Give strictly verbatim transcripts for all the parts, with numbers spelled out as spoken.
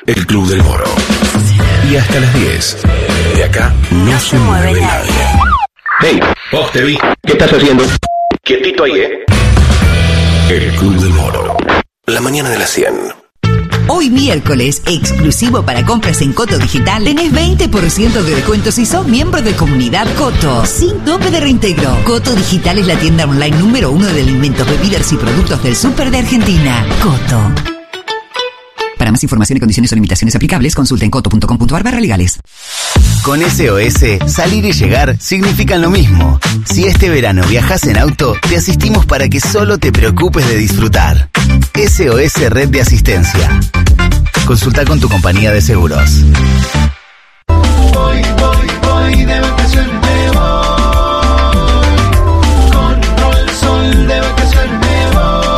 El Club del Moro. Y hasta las diez. De acá no, no se mueve nadie. Hey, vos te vi. ¿Qué estás haciendo? Quietito ahí, ¿eh? El Club del Moro. La mañana de las cien. Hoy miércoles, exclusivo para compras en Coto Digital, tenés veinte por ciento de descuento si sos miembro de Comunidad Coto, sin tope de reintegro. Coto Digital es la tienda online número uno de alimentos, bebidas y productos del súper de Argentina. Coto. Para más información y condiciones o limitaciones aplicables, consulta en coto punto com punto ar barra legales. Con S O S, salir y llegar significan lo mismo. Si este verano viajas en auto, te asistimos para que solo te preocupes de disfrutar. S O S Red de Asistencia. Consulta con tu compañía de seguros. Voy, voy, voy de vacaciones, me voy. Con Rolsol de vacaciones me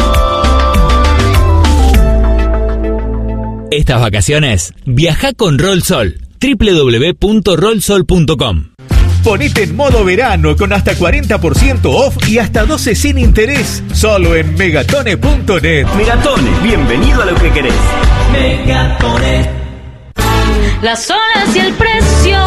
voy. Estas vacaciones, viaja con Rolsol. doble u doble u doble u punto rolsol punto com. Ponete en modo verano con hasta cuarenta por ciento off y hasta doce sin interés. Solo en megatone punto net. Megatone, bienvenido a lo que querés. Megatone. Las olas y el precio.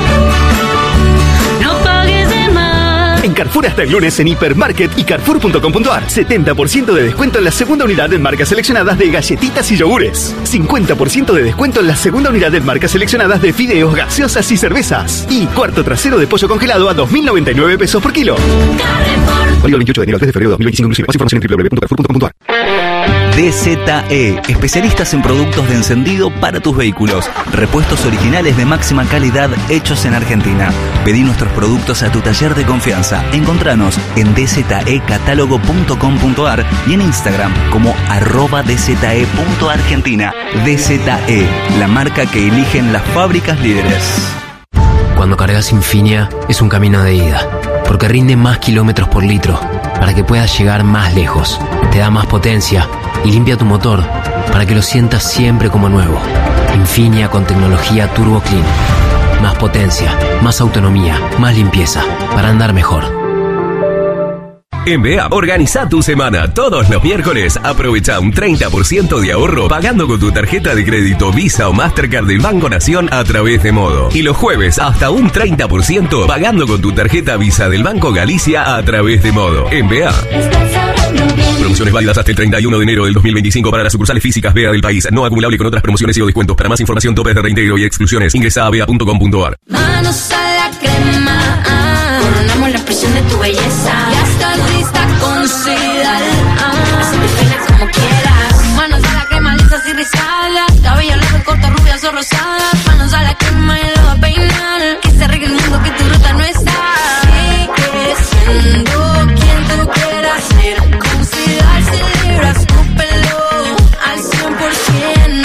No pagues de más. En Carrefour hasta el lunes en Hipermarket y carrefour punto com punto ar. setenta por ciento de descuento en la segunda unidad en marcas seleccionadas de galletitas y yogures. cincuenta por ciento de descuento en la segunda unidad en marcas seleccionadas de fideos, gaseosas y cervezas. Y cuarto trasero de pollo congelado a dos mil noventa y nueve pesos por kilo. Válido el veintiocho de enero al tres de febrero de dos mil veinticinco inclusive. Más información en doble u doble u doble u punto carrefour punto com punto ar. D Z E, especialistas en productos de encendido para tus vehículos. Repuestos originales de máxima calidad hechos en Argentina. Pedí nuestros productos a tu taller de confianza. Encontranos en d z e catálogo punto com punto ar y en Instagram como arroba d z e punto argentina. D Z E, la marca que eligen las fábricas líderes. Cuando cargas Infinia es un camino de ida, porque rinde más kilómetros por litro, para que puedas llegar más lejos. Te da más potencia y limpia tu motor, para que lo sientas siempre como nuevo. Infinia con tecnología Turbo Clean. Más potencia, más autonomía, más limpieza, para andar mejor. En B E A, organiza tu semana. Todos los miércoles aprovecha un treinta por ciento de ahorro pagando con tu tarjeta de crédito Visa o Mastercard del Banco Nación a través de Modo. Y los jueves hasta un treinta por ciento pagando con tu tarjeta Visa del Banco Galicia a través de Modo. En B E A. Promociones válidas hasta el treinta y uno de enero del dos mil veinticinco para las sucursales físicas B E A del país. No acumulable con otras promociones y o descuentos. Para más información, topes de reintegro y exclusiones, ingresa a b e a punto com punto ar. Manos a la crema, ah, coronamos la presión de tu belleza. Ya estás lista con Sidal, ah, así define como quieras. Manos a la crema, lisas y rizadas. Cabello largo, corto, rubias o rosadas. Manos a la crema y lo va a peinar. Que se arregle el mundo, que tu ruta no está. Sigue siendo quien tú quieras ser. Con Sidal celebras tu pelo al cien por ciento.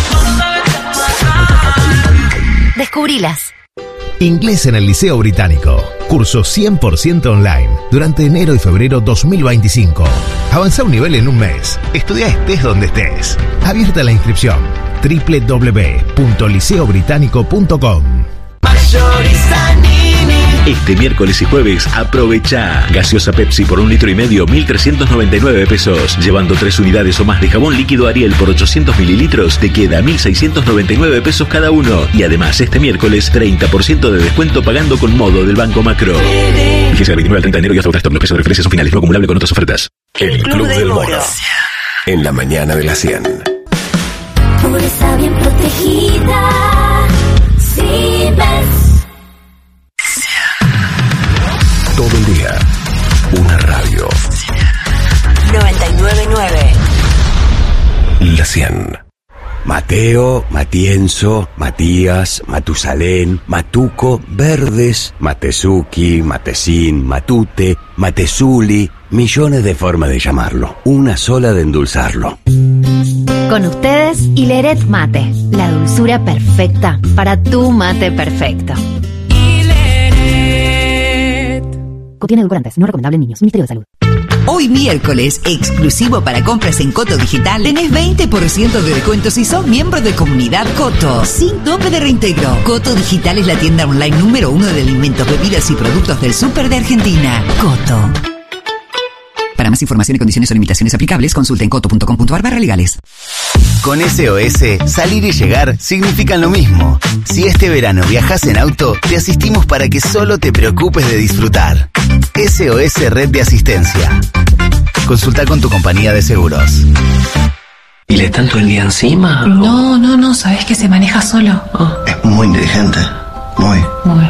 Descubrilas. Inglés en el Liceo Británico. Curso cien por ciento online durante enero y febrero dos mil veinticinco. Avanza un nivel en un mes. Estudia estés donde estés. Abierta la inscripción. doble u doble u doble u punto liceo británico punto com. Este miércoles y jueves aprovecha gaseosa Pepsi por un litro y medio, mil trescientos noventa y nueve pesos. Llevando tres unidades o más de jabón líquido Ariel por ochocientos mililitros, te queda mil seiscientos noventa y nueve pesos cada uno. Y además este miércoles treinta por ciento de descuento pagando con Modo del Banco Macro. Vigencia del veintinueve al treinta de enero y hasta agotar. Los precios de referencia son finales, no acumulable con otras ofertas. El Club del Moro. En la mañana de las cien. Pureza bien protegida. Si ves. Todo el día, una radio. noventa y nueve punto nueve. La cien. Mateo, Matienzo, Matías, Matusalén, Matuco, Verdes, Matezuki, Matecín, Matute, Matezuli, millones de formas de llamarlo, una sola de endulzarlo. Con ustedes, Hileret Mate, la dulzura perfecta para tu mate perfecto. Contiene edulcorantes, no recomendable en niños. Ministerio de Salud. Hoy miércoles, exclusivo para compras en Coto Digital, tenés veinte por ciento de descuento si sos miembro de Comunidad Coto, sin tope de reintegro. Coto Digital es la tienda online número uno de alimentos, bebidas y productos del súper de Argentina. Coto. Para más información y condiciones o limitaciones aplicables, consulta en coto punto com punto ar barra legales. Con S O S, salir y llegar significan lo mismo. Si este verano viajas en auto, te asistimos para que solo te preocupes de disfrutar. S O S Red de Asistencia. Consulta con tu compañía de seguros. ¿Y le están todo el día encima? o- No, no, no, sabes que se maneja solo. Es muy inteligente. Muy. Muy.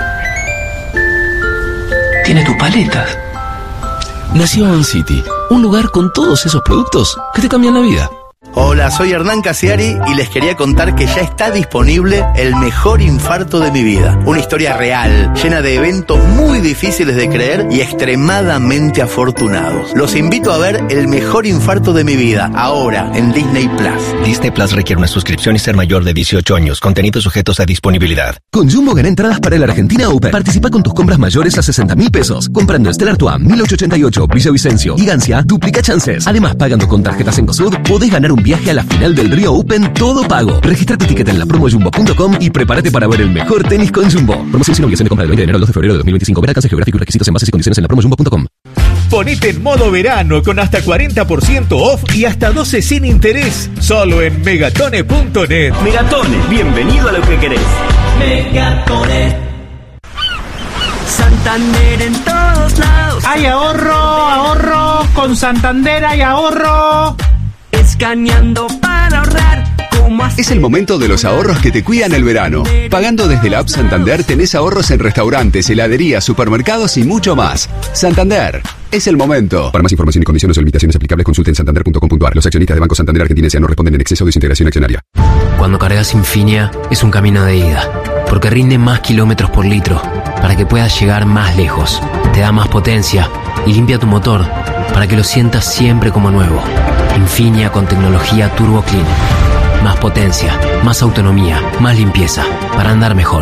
Tiene tus paletas. Nació On City, un lugar con todos esos productos que te cambian la vida. Hola, soy Hernán Casiari y les quería contar que ya está disponible El Mejor Infarto de mi Vida. Una historia real, llena de eventos muy difíciles de creer y extremadamente afortunados. Los invito a ver El Mejor Infarto de mi Vida, ahora en Disney Plus. Disney Plus requiere una suscripción y ser mayor de dieciocho años. Contenidos sujetos a disponibilidad. Con Jumbo gana entradas para el Argentina Open. Participa con tus compras mayores a sesenta mil pesos. Comprando Stellar Tuam mil ochocientos ochenta y ocho, Villavicencio y Gancia, duplica chances. Además, pagando con tarjetas Encosud, podés ganar un viaje a la final del Río Open todo pago. Registra tu ticket en la promo jumbo punto com y prepárate para ver el mejor tenis con Jumbo. Promoción sin obligación de compra del veinte de enero al dos de febrero de dos mil veinticinco. Ver alcance geográfico y requisitos en bases y condiciones en la promo jumbo punto com. Ponete en modo verano con hasta cuarenta por ciento off y hasta doce sin interés. Solo en megatone punto net. Megatone, bienvenido a lo que querés. Megatone. Santander en todos lados. Hay ahorro, ahorro. Con Santander hay ahorro. Escaneando para ahorrar. Es el momento de los ahorros que te cuidan el verano. Pagando desde la app Santander tenés ahorros en restaurantes, heladerías, supermercados y mucho más. Santander, es el momento. Para más información y condiciones o limitaciones aplicables, consulte en santander punto com punto a r. Los accionistas de Banco Santander Argentina S A no responden en exceso de desintegración accionaria. Cuando cargas Infinia es un camino de ida, porque rinde más kilómetros por litro, para que puedas llegar más lejos. Te da más potencia y limpia tu motor, para que lo sientas siempre como nuevo. Infinia con tecnología Turbo Clean. Más potencia, más autonomía, más limpieza, para andar mejor.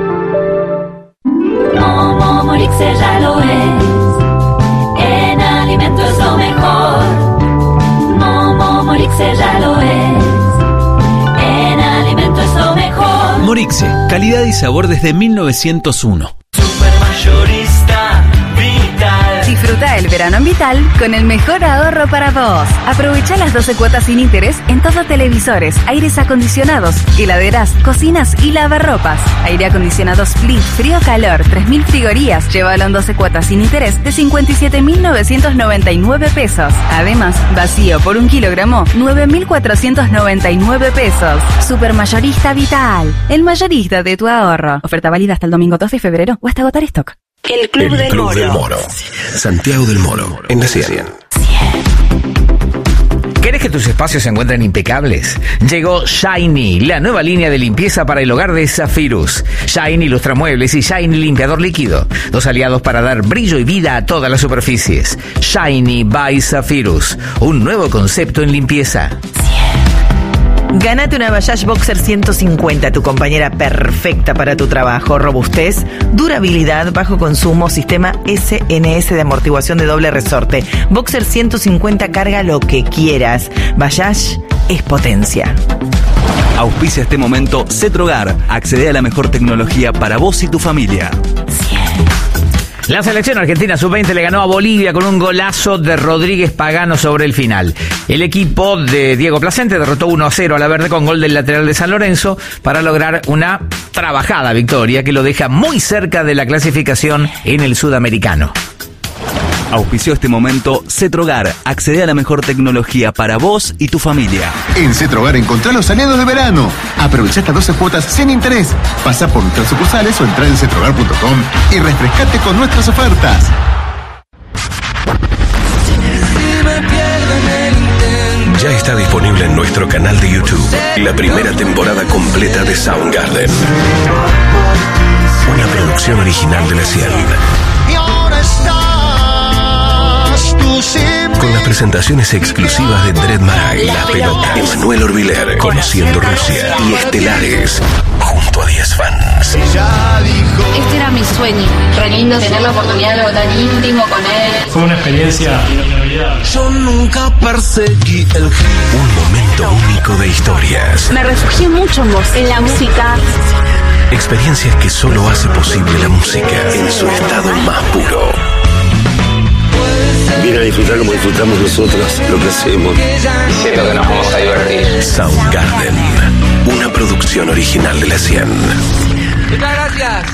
Momo Morixe ya lo es. En alimento es lo mejor. Momo Morixe ya lo es. En alimento es lo mejor. Morixe, calidad y sabor desde mil novecientos uno. Supermayorista Vital. Disfruta el verano en Vital con el mejor ahorro para vos. Aprovecha las doce cuotas sin interés en todo televisores, aires acondicionados, heladeras, cocinas y lavarropas. Aire acondicionado Split, frío-calor, tres mil frigorías. Llévalo en doce cuotas sin interés de cincuenta y siete mil novecientos noventa y nueve pesos. Además, vacío por un kilogramo, nueve mil cuatrocientos noventa y nueve pesos. Supermayorista Vital, el mayorista de tu ahorro. Oferta válida hasta el domingo dos de febrero o hasta agotar stock. El Club, el del, Club Moro. del Moro. Santiago del Moro, en la cien. ¿Querés que tus espacios se encuentren impecables? Llegó Shiny, la nueva línea de limpieza para el hogar de Zafirus. Shiny Lustramuebles y Shiny Limpiador Líquido. Dos aliados para dar brillo y vida a todas las superficies. Shiny by Zafirus. Un nuevo concepto en limpieza. Gánate una Bayash Boxer ciento cincuenta, tu compañera perfecta para tu trabajo. Robustez, durabilidad, bajo consumo, sistema S N S de amortiguación de doble resorte. Boxer ciento cincuenta, carga lo que quieras. Bayash es potencia. Auspicia este momento Cetrogar. Accede a la mejor tecnología para vos y tu familia. La selección argentina sub veinte le ganó a Bolivia con un golazo de Rodríguez Pagano sobre el final. El equipo de Diego Placente derrotó uno a cero a la Verde con gol del lateral de San Lorenzo para lograr una trabajada victoria que lo deja muy cerca de la clasificación en el Sudamericano. Auspició este momento Cetrogar. Accede a la mejor tecnología para vos y tu familia. En Cetrogar encontrá los aliados de verano. Aprovecha estas doce cuotas sin interés. Pasa por nuestras sucursales o entra en cetrogar punto com y refrescate con nuestras ofertas. Ya está disponible en nuestro canal de YouTube la primera temporada completa de Soundgarden. Una producción original de la cien. Con las presentaciones exclusivas de Dread Marai, La Pelota, Emanuel Orbiler, Conociendo Rusia y Estelares, junto a diez fans. Este era mi sueño, re lindo tener la oportunidad de algo tan íntimo con él. Fue una experiencia inolvidable. Yo nunca perseguí el hit. Un momento único de historias. Me refugié mucho en vos, en la música. Experiencias que solo hace posible la música en su estado más puro. Viene a disfrutar como disfrutamos nosotros lo que hacemos. Siento que nos vamos a divertir. Soundgarden, una producción original de La cien. Muchas gracias.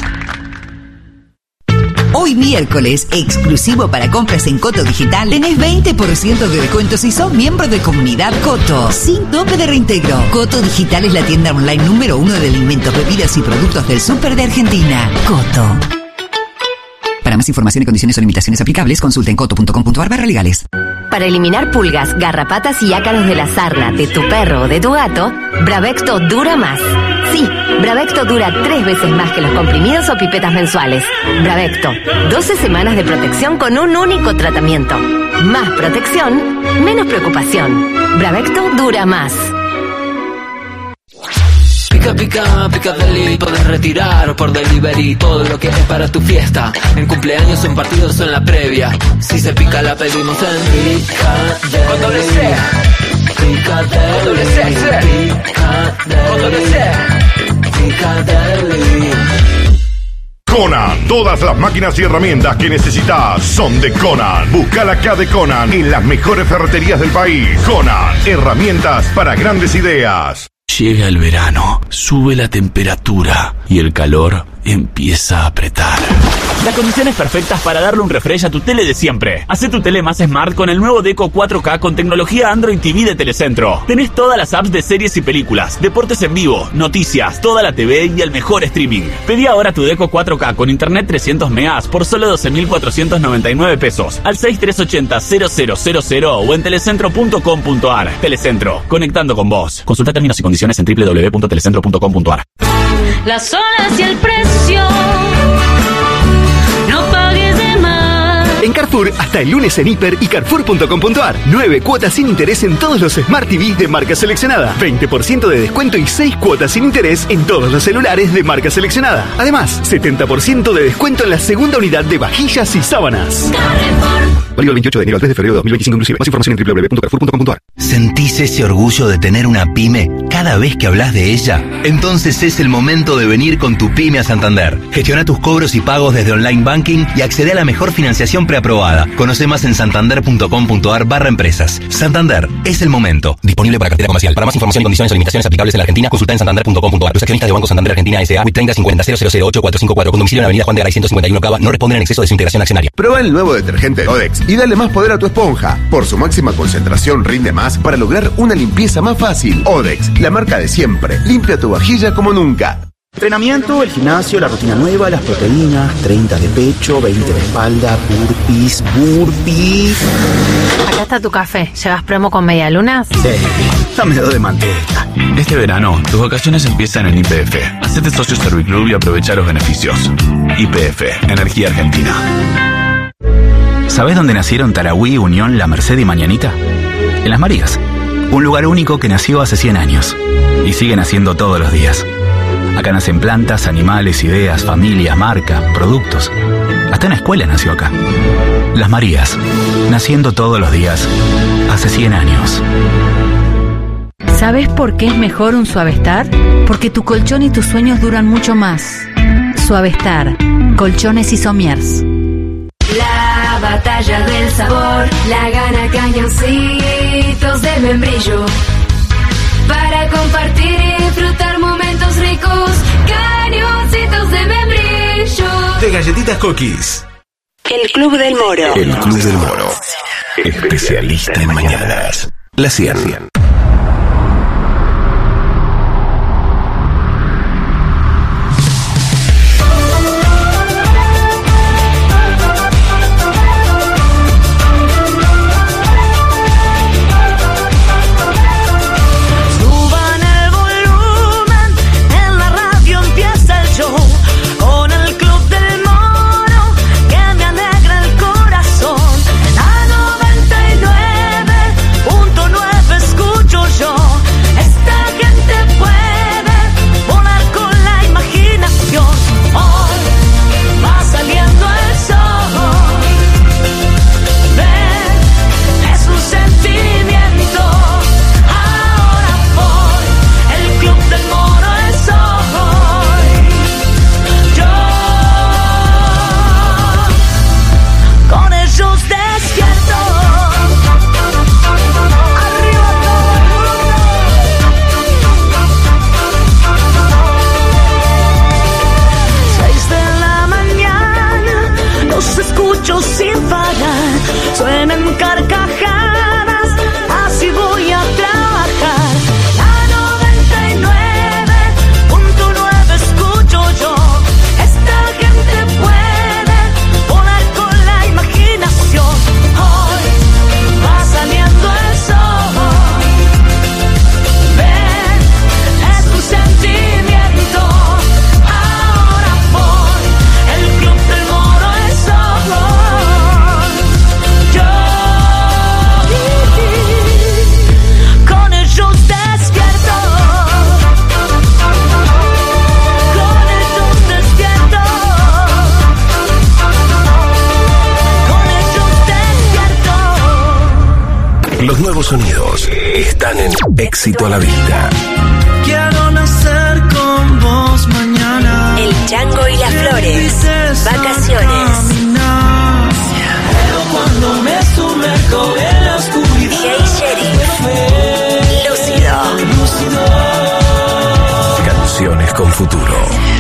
Hoy miércoles, exclusivo para compras en Coto Digital, tenés veinte por ciento de descuento si sos miembro de Comunidad Coto, sin tope de reintegro. Coto Digital es la tienda online número uno de alimentos, bebidas y productos del súper de Argentina. Coto. Para más información y condiciones o limitaciones aplicables, consulten coto punto com punto a r barra legales. Para eliminar pulgas, garrapatas y ácaros de la sarna de tu perro o de tu gato, Bravecto dura más. Sí, Bravecto dura tres veces más que los comprimidos o pipetas mensuales. Bravecto, doce semanas de protección con un único tratamiento. Más protección, menos preocupación. Bravecto dura más. Pica, pica, pica deli, podés retirar por delivery todo lo que es para tu fiesta. En cumpleaños, en partidos o en la previa. Si se pica la pedimos en Pica con doble C. Pica deli. Con doble C, Pica deli. Con doble C. Pica deli. Conan, todas las máquinas y herramientas que necesitas son de Conan. Busca la K de Conan en las mejores ferreterías del país. Conan, herramientas para grandes ideas. Llega el verano, sube la temperatura y el calor empieza a apretar. Las condiciones perfectas para darle un refresh a tu tele de siempre. Hacé tu tele más smart con el nuevo Deco cuatro K con tecnología Android T V de Telecentro. Tenés todas las apps de series y películas, deportes en vivo, noticias, toda la T V y el mejor streaming. Pedí ahora tu Deco cuatro K con internet trescientos megas por solo doce mil cuatrocientos noventa y nueve pesos al seis tres ocho cero cero cero cero cero o en telecentro punto com punto a r. Telecentro, conectando con vos. Consulta términos y condiciones en doble u doble u doble u punto telecentro punto com punto a r. Las horas y el precio. No pagues de más. En Carrefour, hasta el lunes en Hiper y Carrefour punto com punto a r. nueve cuotas sin interés en todos los Smart T V de marca seleccionada. veinte por ciento de descuento y seis cuotas sin interés en todos los celulares de marca seleccionada. Además, setenta por ciento de descuento en la segunda unidad de vajillas y sábanas. Carrefour. Válido el veintiocho de enero al tres de febrero de dos mil veinticinco inclusive. Más información en doble u doble u doble u punto carrefour punto com punto a r. ¿Sentís ese orgullo de tener una pyme cada vez que hablas de ella? Entonces es el momento de venir con tu pyme a Santander. Gestiona tus cobros y pagos desde online banking y accede a la mejor financiación preaprobada. Conoce más en santander punto com punto a r barra empresas. Santander, es el momento. Disponible para cartera comercial. Para más información y condiciones o limitaciones aplicables en la Argentina, consulta en santander punto com punto a r. Los accionistas de Banco Santander Argentina S A treinta cincuenta cero cero cero ocho cuatro cinco cuatro con domicilio en la avenida Juan de Garay ciento cincuenta y uno Cava no responden en exceso de su integración accionaria. Prueba el nuevo detergente Odex y dale más poder a tu esponja. Por su máxima concentración rinde más para lograr una limpieza más fácil. Odex, la marca de siempre. Limpia tu vajilla como nunca. Entrenamiento, el gimnasio, la rutina nueva, las proteínas, treinta de pecho, veinte de espalda, burpees, burpees. Acá está tu café. ¿Llevas promo con medialunas? Sí, dame dos de manteca. Este verano, tus vacaciones empiezan en Y P F. Hacete socio Serviclub y aprovecha los beneficios. Y P F, Energía Argentina. ¿Sabés dónde nacieron Tarahui, Unión, La Merced y Mañanita? En Las Marías. Un lugar único que nació hace cien años. Y sigue naciendo todos los días. Acá nacen plantas, animales, ideas, familias, marca, productos. Hasta una escuela nació acá. Las Marías. Naciendo todos los días. Hace cien años. ¿Sabes por qué es mejor un Suavestar? Porque tu colchón y tus sueños duran mucho más. Suavestar. Colchones y somiers. La batalla del sabor la gana Cañoncitos del Membrillo. Para compartir y disfrutar momentos ricos, Cañoncitos de Membrillo. De galletitas cookies. El Club del Moro. El Club del Moro. Especialista en mañanas. La cien. Escucho Los nuevos sonidos están en Éxito a la Vista. Quiero nacer con vos mañana. El Chango y las Flores. Vacaciones. Pero cuando me sumerjo en la oscuridad. D J Sheriff. Lúcido. Lúcido. Canciones con futuro.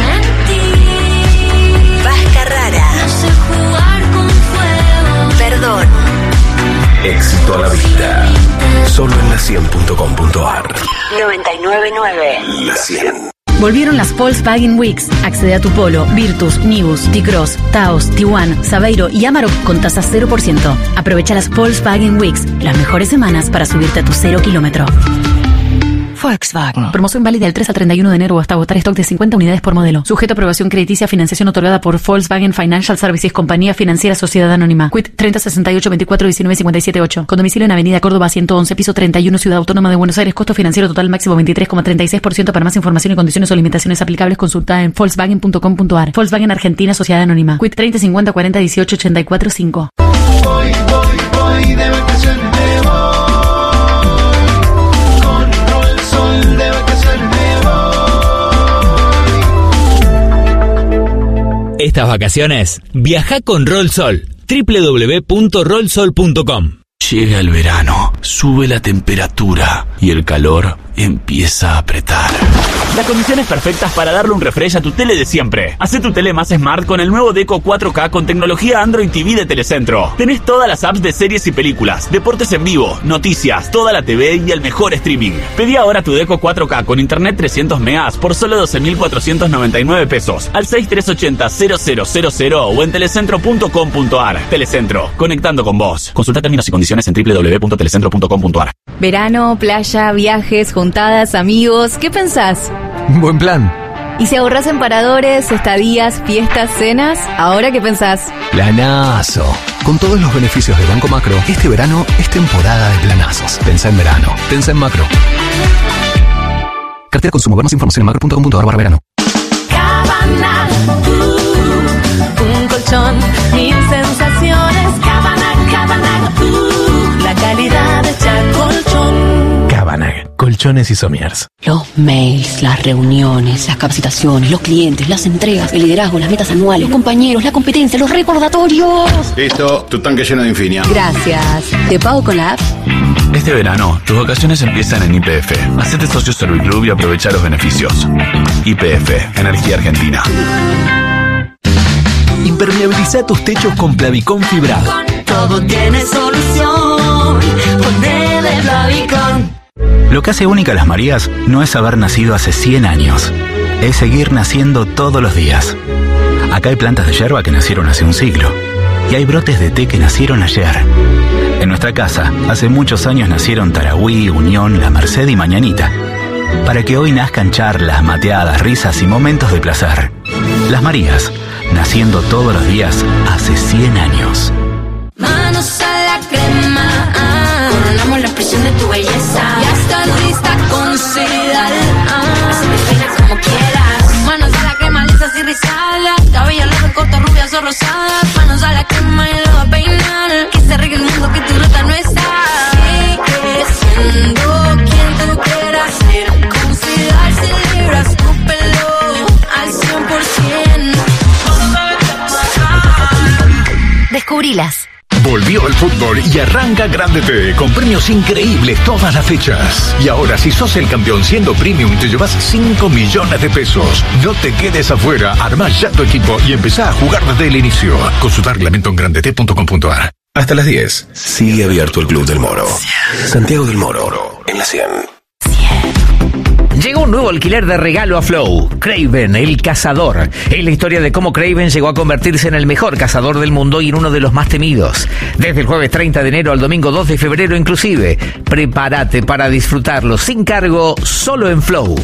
Vasca Rara. No sé jugar con fuego. Perdón. Éxito a la Vista. Solo en la cien punto com punto a r. noventa y nueve punto nueve. La cien. Volvieron las Volkswagen Weeks. Accede a tu Polo, Virtus, Nibus, T-Cross, Taos, Tiguan, Saveiro y Amarok con tasa cero por ciento. Aprovecha las Volkswagen Weeks, las mejores semanas para subirte a tu cero kilómetro. Volkswagen. Promoción válida del tres al treinta y uno de enero hasta agotar stock de cincuenta unidades por modelo. Sujeto a aprobación crediticia, financiación otorgada por Volkswagen Financial Services, compañía financiera, sociedad anónima. Quit treinta sesenta y ocho veinticuatro diecinueve cincuenta y siete ocho. Con domicilio en Avenida Córdoba ciento once, piso treinta y uno, Ciudad Autónoma de Buenos Aires. Costo financiero total máximo veintitrés coma treinta y seis por ciento. Para más información y condiciones o limitaciones aplicables, consulta en volkswagen punto com punto a r. Volkswagen Argentina, sociedad anónima. Quit treinta cincuenta cuarenta dieciocho ochenta y cuatro cinco. Voy, voy, voy de vacaciones, me voy. Con Roll Sol de vacaciones me voy. Estas vacaciones, viaja con Rollsol. doble u doble u doble u punto rollsol punto com. Llega el verano, sube la temperatura y el calor empieza a apretar. Las condiciones perfectas para darle un refresh a tu tele de siempre. Hacé tu tele más smart con el nuevo Deco cuatro K con tecnología Android T V de Telecentro. Tenés todas las apps de series y películas, deportes en vivo, noticias, toda la T V y el mejor streaming. Pedí ahora tu Deco cuatro K con internet trescientos megas por solo doce mil cuatrocientos noventa y nueve pesos al seis tres ocho cero cero cero cero cero o en telecentro punto com punto a r. Telecentro, conectando con vos. Consulta términos y condiciones en doble u doble u doble u punto telecentro punto com punto a r. Verano, playa, viajes, juntadas, amigos, ¿qué pensás? Buen plan. ¿Y si ahorras en paradores, estadías, fiestas, cenas? ¿Ahora qué pensás? Planazo. Con todos los beneficios de Banco Macro, este verano es temporada de planazos. Pensá en verano. Pensá en Macro. Cartera Consumo. Ver más información en macro punto com punto a r barra verano. Cabana, uh, un colchón, mil sensaciones. Cabana, Cabana, uh, la calidad de Chacolchón. Cabanag, colchones y somiers. Los mails, las reuniones, las capacitaciones, los clientes, las entregas, el liderazgo, las metas anuales, los compañeros, la competencia, los recordatorios. Listo, tu tanque lleno de Infinia. Gracias. ¿Te pago con la app? Este verano, tus vacaciones empiezan en Y P F. Hacete socio Serviclub y aprovecha los beneficios. Y P F, Energía Argentina. Impermeabiliza tus techos con Plavicón fibrado. Todo tiene solución. Ponele Plavicón. Lo que hace única a las Marías no es haber nacido hace cien años, es seguir naciendo todos los días. Acá hay plantas de yerba que nacieron hace un siglo, y hay brotes de té que nacieron ayer. En nuestra casa, hace muchos años nacieron Tarahui, Unión, La Merced y Mañanita, para que hoy nazcan charlas, mateadas, risas y momentos de placer. Las Marías, naciendo todos los días hace cien años. Manos a la crema, ah. Coronamos la expresión de tu belleza. Ya estás lista con Sidal, ah. Haceme fina como quieras. Manos a la crema, lisas y rizadas. Cabello largo, corto, rubias o rosadas. Manos a la crema y lo va a peinar. Que se arregle el mundo, que tu ruta no está. Sigue siendo quien tú quieras ser. Con Sidal celebras tu pelo al cien por ciento. Descubrilas. Volvió el fútbol y arranca Grande T con premios increíbles todas las fechas. Y ahora, si sos el campeón siendo premium, te llevas cinco millones de pesos. No te quedes afuera, armá ya tu equipo y empezá a jugar desde el inicio. Consulta reglamento en grande t punto com punto a r. Hasta las diez. Sigue abierto el Club del Moro. Santiago del Moro, en la cien. Llegó un nuevo alquiler de regalo a Flow. Kraven, el cazador. Es la historia de cómo Kraven llegó a convertirse en el mejor cazador del mundo y en uno de los más temidos. Desde el jueves treinta de enero al domingo dos de febrero inclusive. Prepárate para disfrutarlo sin cargo, solo en Flow.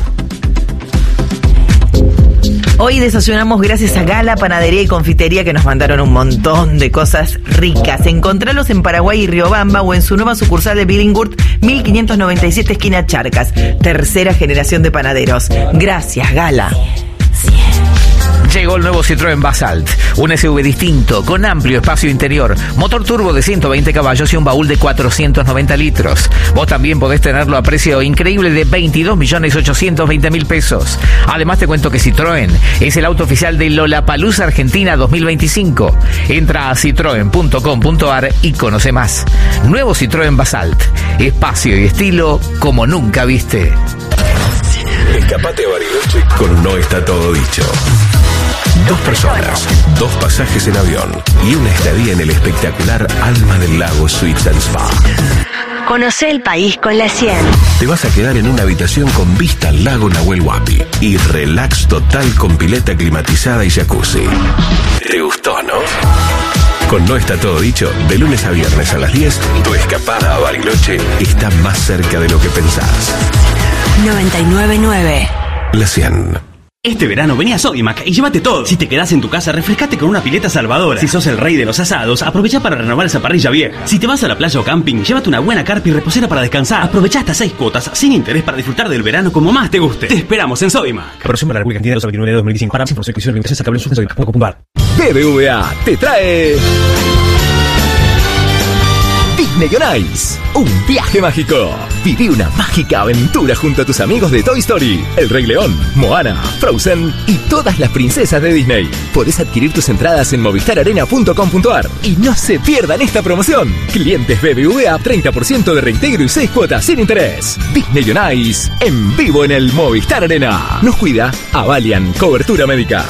Hoy desayunamos gracias a Gala, Panadería y Confitería, que nos mandaron un montón de cosas ricas. Encontralos en Paraguay y Riobamba o en su nueva sucursal de Billinghurst, mil quinientos noventa y siete, esquina Charcas. Tercera generación de panaderos. Gracias, Gala. Llegó el nuevo Citroën Basalt, un S U V distinto, con amplio espacio interior, motor turbo de ciento veinte caballos y un baúl de cuatrocientos noventa litros. Vos también podés tenerlo a precio increíble de veintidós millones ochocientos veinte mil pesos. Además te cuento que Citroën es el auto oficial de Lollapalooza Argentina dos mil veinticinco. Entra a citroen punto com punto ar y conoce más. Nuevo Citroën Basalt, espacio y estilo como nunca viste. Escapate a Bariloche con No Está Todo Dicho. Dos personas, dos pasajes en avión y una estadía en el espectacular Alma del Lago Suites and Spa. Conoce el país con la cien. Te vas a quedar en una habitación con vista al lago Nahuel Huapi y relax total con pileta climatizada y jacuzzi. ¿Te gustó, no? Con No Está Todo Dicho, de lunes a viernes a las diez, tu escapada a Bariloche está más cerca de lo que pensás. noventa y nueve punto nueve. La cien. Este verano vení a Sodimac y llévate todo. Si te quedás en tu casa, refrescate con una pileta salvadora. Si sos el rey de los asados, aprovecha para renovar esa parrilla vieja. Si te vas a la playa o camping, llévate una buena carpa y reposera para descansar. Aprovecha hasta seis cuotas sin interés para disfrutar del verano como más te guste. Te esperamos en Sodimac. Aproximadamente la República Argentina dos veintinueve de dos mil veinticinco. Para más información y a cable en sodimac punto com punto ar. B B V A te trae Disney on Ice, un viaje mágico. Viví una mágica aventura junto a tus amigos de Toy Story, El Rey León, Moana, Frozen y todas las princesas de Disney. Podés adquirir tus entradas en movistar arena punto com punto ar y no se pierdan esta promoción. Clientes B B V A, treinta por ciento de reintegro y seis cuotas sin interés. Disney on Ice, en vivo en el Movistar Arena. Nos cuida Avalian, cobertura médica.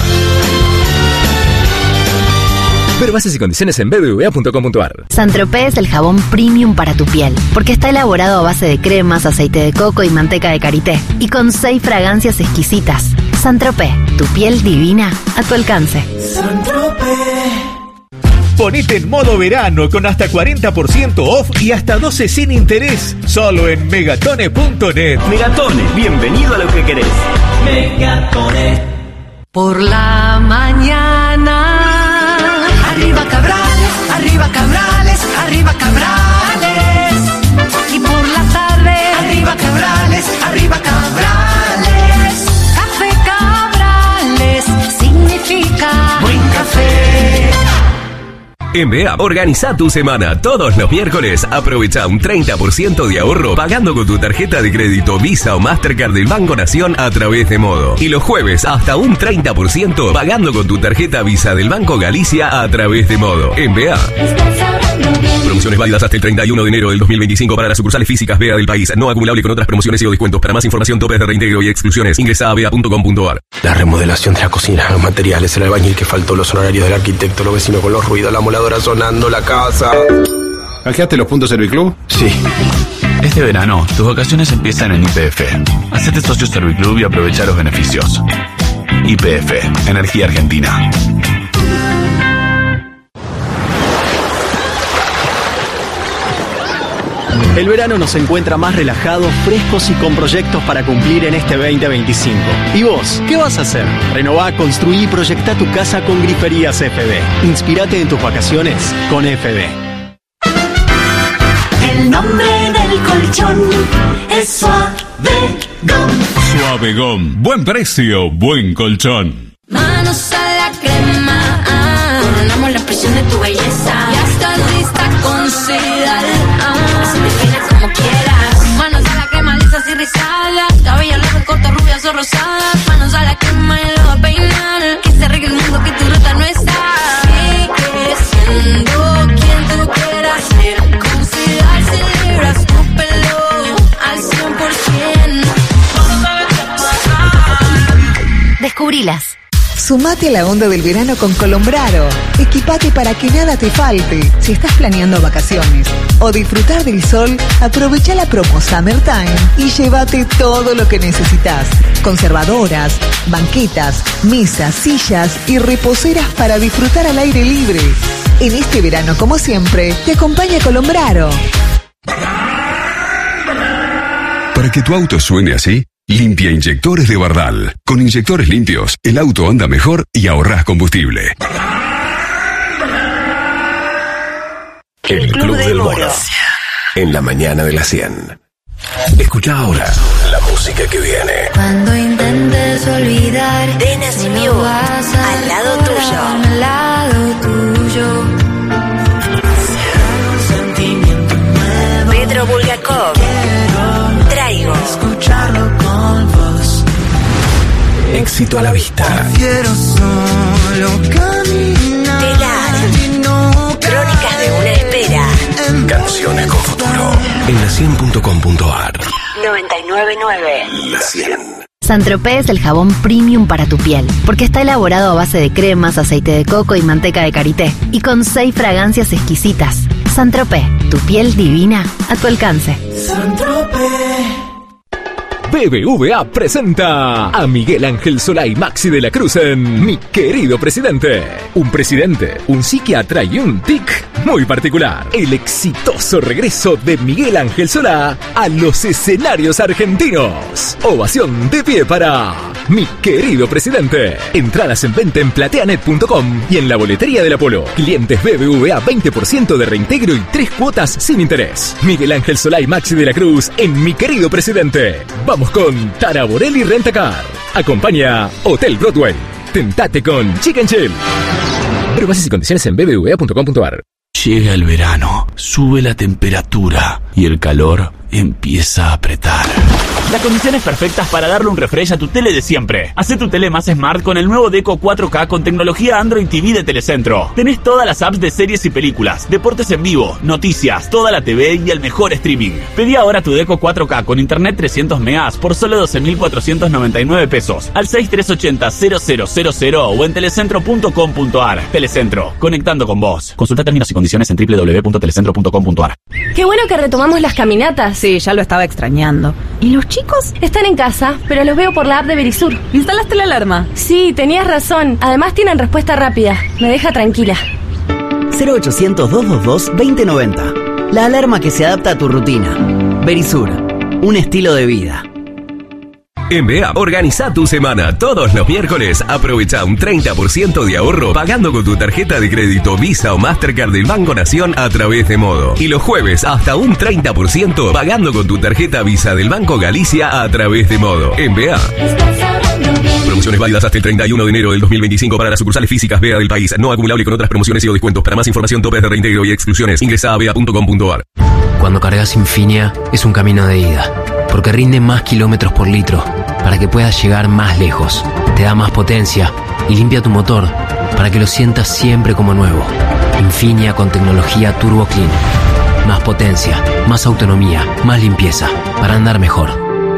Ver bases y condiciones en b b v a punto com punto ar. Saint-Tropez es el jabón premium para tu piel, porque está elaborado a base de cremas, aceite de coco y manteca de karité, y con seis fragancias exquisitas. Saint-Tropez, tu piel divina a tu alcance. Ponete en modo verano con hasta cuarenta por ciento off y hasta doce sin interés, solo en megatone punto net. Megatone, bienvenido a lo que querés. Megatone. Por la mañana. Arriba Cabrales, arriba Cabrales, arriba Cabrales. Y por la tarde, arriba Cabrales, arriba Cabrales. Café Cabrales significa buen café. En B E A, organiza tu semana. Todos los miércoles aprovecha un treinta por ciento de ahorro pagando con tu tarjeta de crédito Visa o Mastercard del Banco Nación a través de Modo. Y los jueves hasta un treinta por ciento pagando con tu tarjeta Visa del Banco Galicia a través de Modo. En B E A. Promociones válidas hasta el treinta y uno de enero del dos mil veinticinco para las sucursales físicas B E A del país. No acumulable con otras promociones y o descuentos. Para más información, topes de reintegro y exclusiones, ingresa a b e a punto com punto ar. La remodelación de la cocina, los materiales, el albañil que faltó, los honorarios del arquitecto, los vecinos con los ruidos, la moladora sonando, la casa. ¿Canjeaste los puntos Serviclub? Sí. Este verano, tus vacaciones empiezan en Y P F. Hacete socio Serviclub y aprovecha los beneficios. Y P F, Energía Argentina. El verano nos encuentra más relajados, frescos y con proyectos para cumplir en este veinte veinticinco. ¿Y vos? ¿Qué vas a hacer? Renová, construí y proyectá tu casa con Griferías F B. Inspírate en tus vacaciones con F B. El nombre del colchón es Suavegom. Suavegom. Buen precio, buen colchón. Manos a la crema, ah. Coronamos la presión de tu belleza. Ya estás lista con Sedal, ah. Se define como quieras. Manos a la crema, lisas y rizadas. Cabello largo, corto, rubias o rosadas. Manos a la crema y luego a peinar. Que se arregle el mundo, que tu ruta no está. Sigue siendo quien tú quieras ser. Con Sedal celebras tu pelo al cien por ciento. Descubrilas. Sumate a la onda del verano con Colombraro. Equipate para que nada te falte. Si estás planeando vacaciones o disfrutar del sol, aprovecha la promo Summertime y llévate todo lo que necesitas. Conservadoras, banquetas, mesas, sillas y reposeras para disfrutar al aire libre. En este verano, como siempre, te acompaña Colombraro. Para que tu auto suene así, limpia inyectores de Bardal. Con inyectores limpios, el auto anda mejor y ahorrás combustible. El Club del Mono. En la mañana de las cien. Escucha ahora la música que viene. Cuando intentes olvidar, Denis no vas a éxito a la vista. Quiero solo caminar. Telar. No Crónicas de una espera. Canciones con futuro. En la cien punto com punto ar. noventa y nueve punto nueve. La cien. Saint-Tropez es el jabón premium para tu piel, porque está elaborado a base de cremas, aceite de coco y manteca de karité, y con seis fragancias exquisitas. Saint-Tropez, tu piel divina a tu alcance. Saint-Tropez. B B V A presenta a Miguel Ángel Solá y Maxi de la Cruz en Mi Querido Presidente. Un presidente, un psiquiatra y un tic muy particular. El exitoso regreso de Miguel Ángel Solá a los escenarios argentinos. Ovación de pie para Mi Querido Presidente. Entradas en venta en plateanet punto com y en la boletería del Apolo. Clientes B B V A veinte por ciento de reintegro y tres cuotas sin interés. Miguel Ángel Solá y Maxi de la Cruz en Mi Querido Presidente. Vamos con Tara Borelli Rentacar. Acompaña Hotel Broadway. Tentate con Chicken Chill. Pero bases y condiciones en b b v a punto com punto ar. Llega el verano, sube la temperatura y el calor empieza a apretar. Las condiciones perfectas para darle un refresh a tu tele de siempre. Hacé tu tele más smart con el nuevo Deco cuatro K con tecnología Android T V de Telecentro. Tenés todas las apps de series y películas, deportes en vivo, noticias, toda la T V y el mejor streaming. Pedí ahora tu Deco cuatro K con internet trescientos megas por solo doce mil cuatrocientos noventa y nueve pesos al seis tres ocho cero cero cero cero cero o en telecentro punto com punto ar. Telecentro, conectando con vos. Consulta términos y condiciones en doble u doble u doble u punto telecentro punto com punto ar. Qué bueno que retomamos las caminatas. Sí, ya lo estaba extrañando. ¿Y los chicos? Están en casa, pero los veo por la app de Verisur. ¿Instalaste la alarma? Sí, tenías razón. Además tienen respuesta rápida. Me deja tranquila. cero ochocientos, doscientos veintidós, veinte noventa. La alarma que se adapta a tu rutina. Verisur, un estilo de vida. En B A, organiza tu semana. Todos los miércoles aprovecha un treinta por ciento de ahorro pagando con tu tarjeta de crédito Visa o Mastercard del Banco Nación a través de Modo. Y los jueves hasta un treinta por ciento pagando con tu tarjeta Visa del Banco Galicia a través de Modo. En B A. Promociones válidas hasta el treinta y uno de enero del dos mil veinticinco para las sucursales físicas B A del país. No acumulable con otras promociones y o descuentos. Para más información, topes de reintegro y exclusiones, ingresa a b a punto com punto ar. Cuando cargas Infinia es un camino de ida, porque rinde más kilómetros por litro, para que puedas llegar más lejos. Te da más potencia y limpia tu motor, para que lo sientas siempre como nuevo. Infinia con tecnología Turbo Clean. Más potencia, más autonomía, más limpieza, para andar mejor.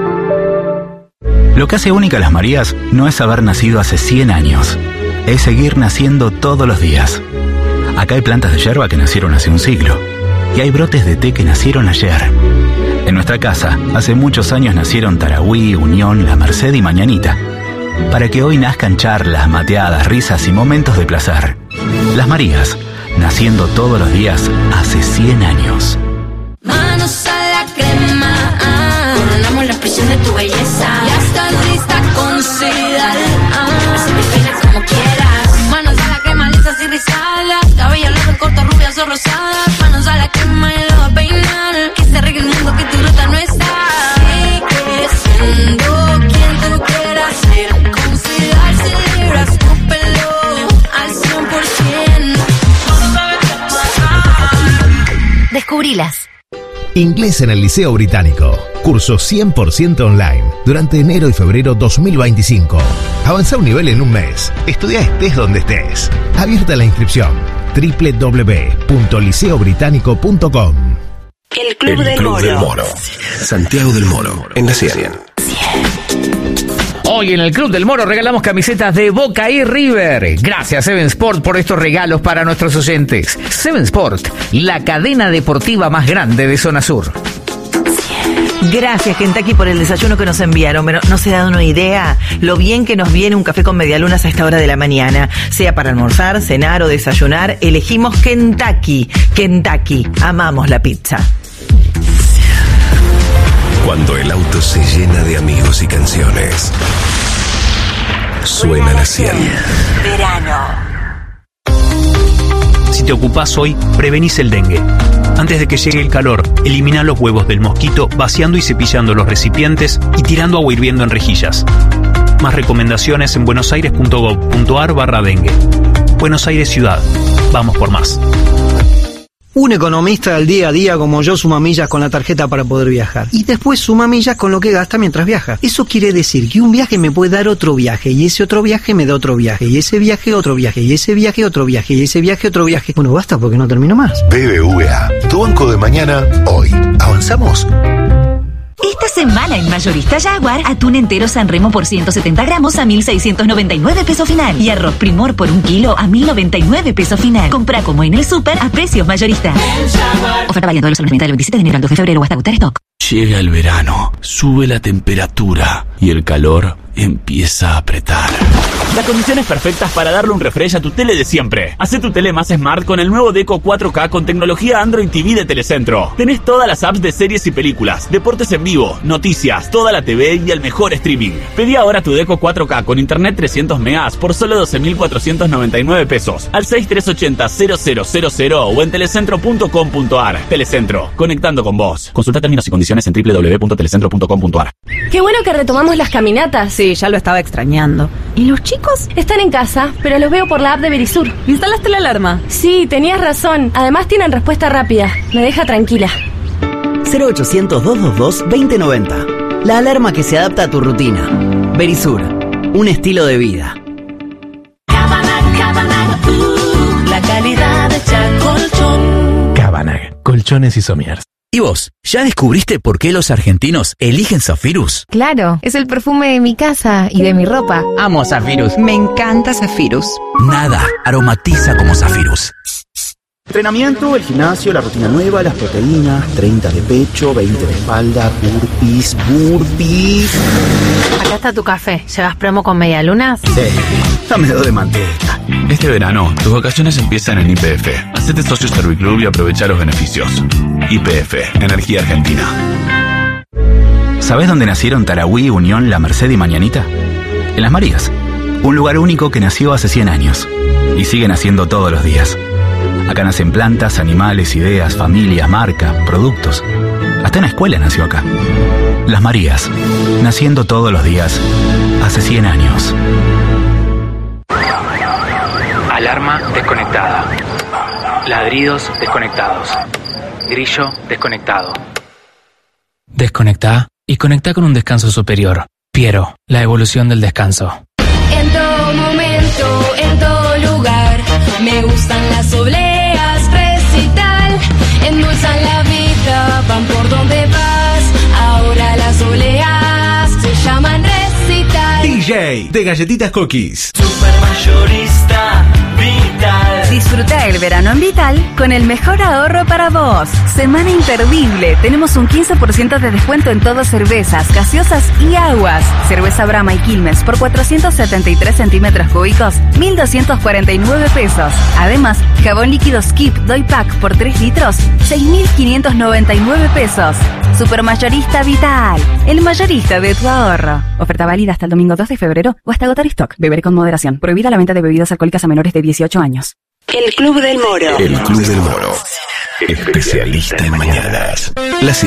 Lo que hace única a las Marías no es haber nacido hace cien años, es seguir naciendo todos los días. Acá hay plantas de yerba que nacieron hace un siglo, y hay brotes de té que nacieron ayer. En nuestra casa, hace muchos años nacieron Tarahui, Unión, La Merced y Mañanita, para que hoy nazcan charlas, mateadas, risas y momentos de placer. Las Marías, naciendo todos los días hace cien años. Manos a la crema, ah, coronamos la prisión de tu belleza. Ya estás lista con Sidal, ah, así te peinas como quieras. Manos a la crema, lisas y rizadas, cabello largo, corto, rubias o rosadas. Manos a la crema y lo va a peinar, que se arregle el mundo que tu ruta no está. Sigue siendo quien tú quieras ser, con Sidal celebras tu pelo al cien por ciento. Descubrilas. Inglés en el Liceo Británico. Curso cien por ciento online durante enero y febrero dos mil veinticinco. Avanza un nivel en un mes. Estudia estés donde estés. Abierta la inscripción. doble u doble u doble u punto liceo británico punto com. El Club, el del, Club Moro. del Moro. Santiago del Moro, en la cien. Hoy en el Club del Moro regalamos camisetas de Boca y River. Gracias Seven Sport por estos regalos para nuestros oyentes. Seven Sport, la cadena deportiva más grande de Zona Sur. Gracias, Kentucky, por el desayuno que nos enviaron. Pero no se da una idea lo bien que nos viene un café con medialunas a esta hora de la mañana. Sea para almorzar, cenar o desayunar, elegimos Kentucky. Kentucky, amamos la pizza. Cuando el auto se llena de amigos y canciones, suena la cien. Verano. Si te ocupás hoy, prevenís el dengue. Antes de que llegue el calor, elimina los huevos del mosquito vaciando y cepillando los recipientes y tirando agua hirviendo en rejillas. Más recomendaciones en buenosaires punto gov punto ar barra dengue. Buenos Aires Ciudad. Vamos por más. Un economista del día a día como yo suma millas con la tarjeta para poder viajar. Y después suma millas con lo que gasta mientras viaja. Eso quiere decir que un viaje me puede dar otro viaje, y ese otro viaje me da otro viaje, y ese viaje otro viaje, y ese viaje otro viaje, y ese viaje otro viaje. Bueno, basta porque no termino más. B B V A, tu banco de mañana, hoy. ¿Avanzamos? Esta semana en Mayorista Jaguar, atún entero San Remo por ciento setenta gramos a mil seiscientos noventa y nueve pesos final. Y arroz Primor por un kilo a mil noventa y nueve pesos final. Compra como en el súper a precios mayoristas. Oferta válida todos los del veintisiete de enero al dos de febrero o hasta agotar stock. Llega el verano, sube la temperatura y el calor empieza a apretar. Las condiciones perfectas para darle un refresh a tu tele de siempre. Hacé tu tele más smart con el nuevo Deco cuatro K con tecnología Android T V de Telecentro. Tenés todas las apps de series y películas, deportes en vivo, noticias, toda la T V y el mejor streaming. Pedí ahora tu Deco cuatro K con internet trescientos megas por solo doce mil cuatrocientos noventa y nueve pesos al seis tres ocho cero cero cero cero cero o en telecentro punto com punto a r. Telecentro, conectando con vos. Consulta términos y condiciones en doble u doble u doble u punto telecentro punto com punto a r. Qué bueno que retomamos las caminatas. Sí, ya lo estaba extrañando. ¿Y los chicos? Están en casa, pero los veo por la app de Verisur. ¿Instalaste la alarma? Sí, tenías razón. Además tienen respuesta rápida. Me deja tranquila. cero ochocientos, doscientos veintidós, veinte noventa. La alarma que se adapta a tu rutina. Verisur, un estilo de vida. La calidad hecha colchón. Cabanag, colchones y somiers. ¿Y vos? ¿Ya descubriste por qué los argentinos eligen Zafirus? Claro, es el perfume de mi casa y de mi ropa. Amo Zafirus. Me encanta Zafirus. Nada aromatiza como Zafirus. Entrenamiento, el gimnasio, la rutina nueva, las proteínas, treinta de pecho, veinte de espalda, burpees, burpees. Acá está tu café. ¿Llevas promo con medialunas? Sí, dame dos de manteca. Este verano, tus vacaciones empiezan en Y P F. Hacete socio Serviclub y aprovecha los beneficios. Y P F, Energía Argentina. ¿Sabés dónde nacieron Tarahui, Unión, La Merced y Mañanita? En Las Marías. Un lugar único que nació hace cien años. Y sigue naciendo todos los días. Acá nacen plantas, animales, ideas, familias, marcas, productos. Hasta una escuela nació acá. Las Marías, naciendo todos los días, hace cien años. Alarma desconectada. Ladridos desconectados. Grillo desconectado. Desconectá y conectá con un descanso superior. Piero, la evolución del descanso. En todo momento, en todo lugar, me gustan las obleas, recital, endulzan la vida, van por donde vas, ahora las obleas se llaman recital. D J de Galletitas Cookies. Supermayorista Vital. Disfruta el verano en Vital con el mejor ahorro para vos. Semana imperdible. Tenemos un quince por ciento de descuento en todas cervezas, gaseosas y aguas. Cerveza Brahma y Quilmes por cuatrocientos setenta y tres centímetros cúbicos, mil doscientos cuarenta y nueve pesos. Además, jabón líquido Skip Doy Pack por tres litros, seis mil quinientos noventa y nueve pesos. Supermayorista Vital, el mayorista de tu ahorro. Oferta válida hasta el domingo dos de febrero o hasta agotar stock. Beber con moderación. Prohibida la venta de bebidas alcohólicas a menores de dieciocho años. El Club del Moro. El Club del Moro. Especialista en mañanas. Las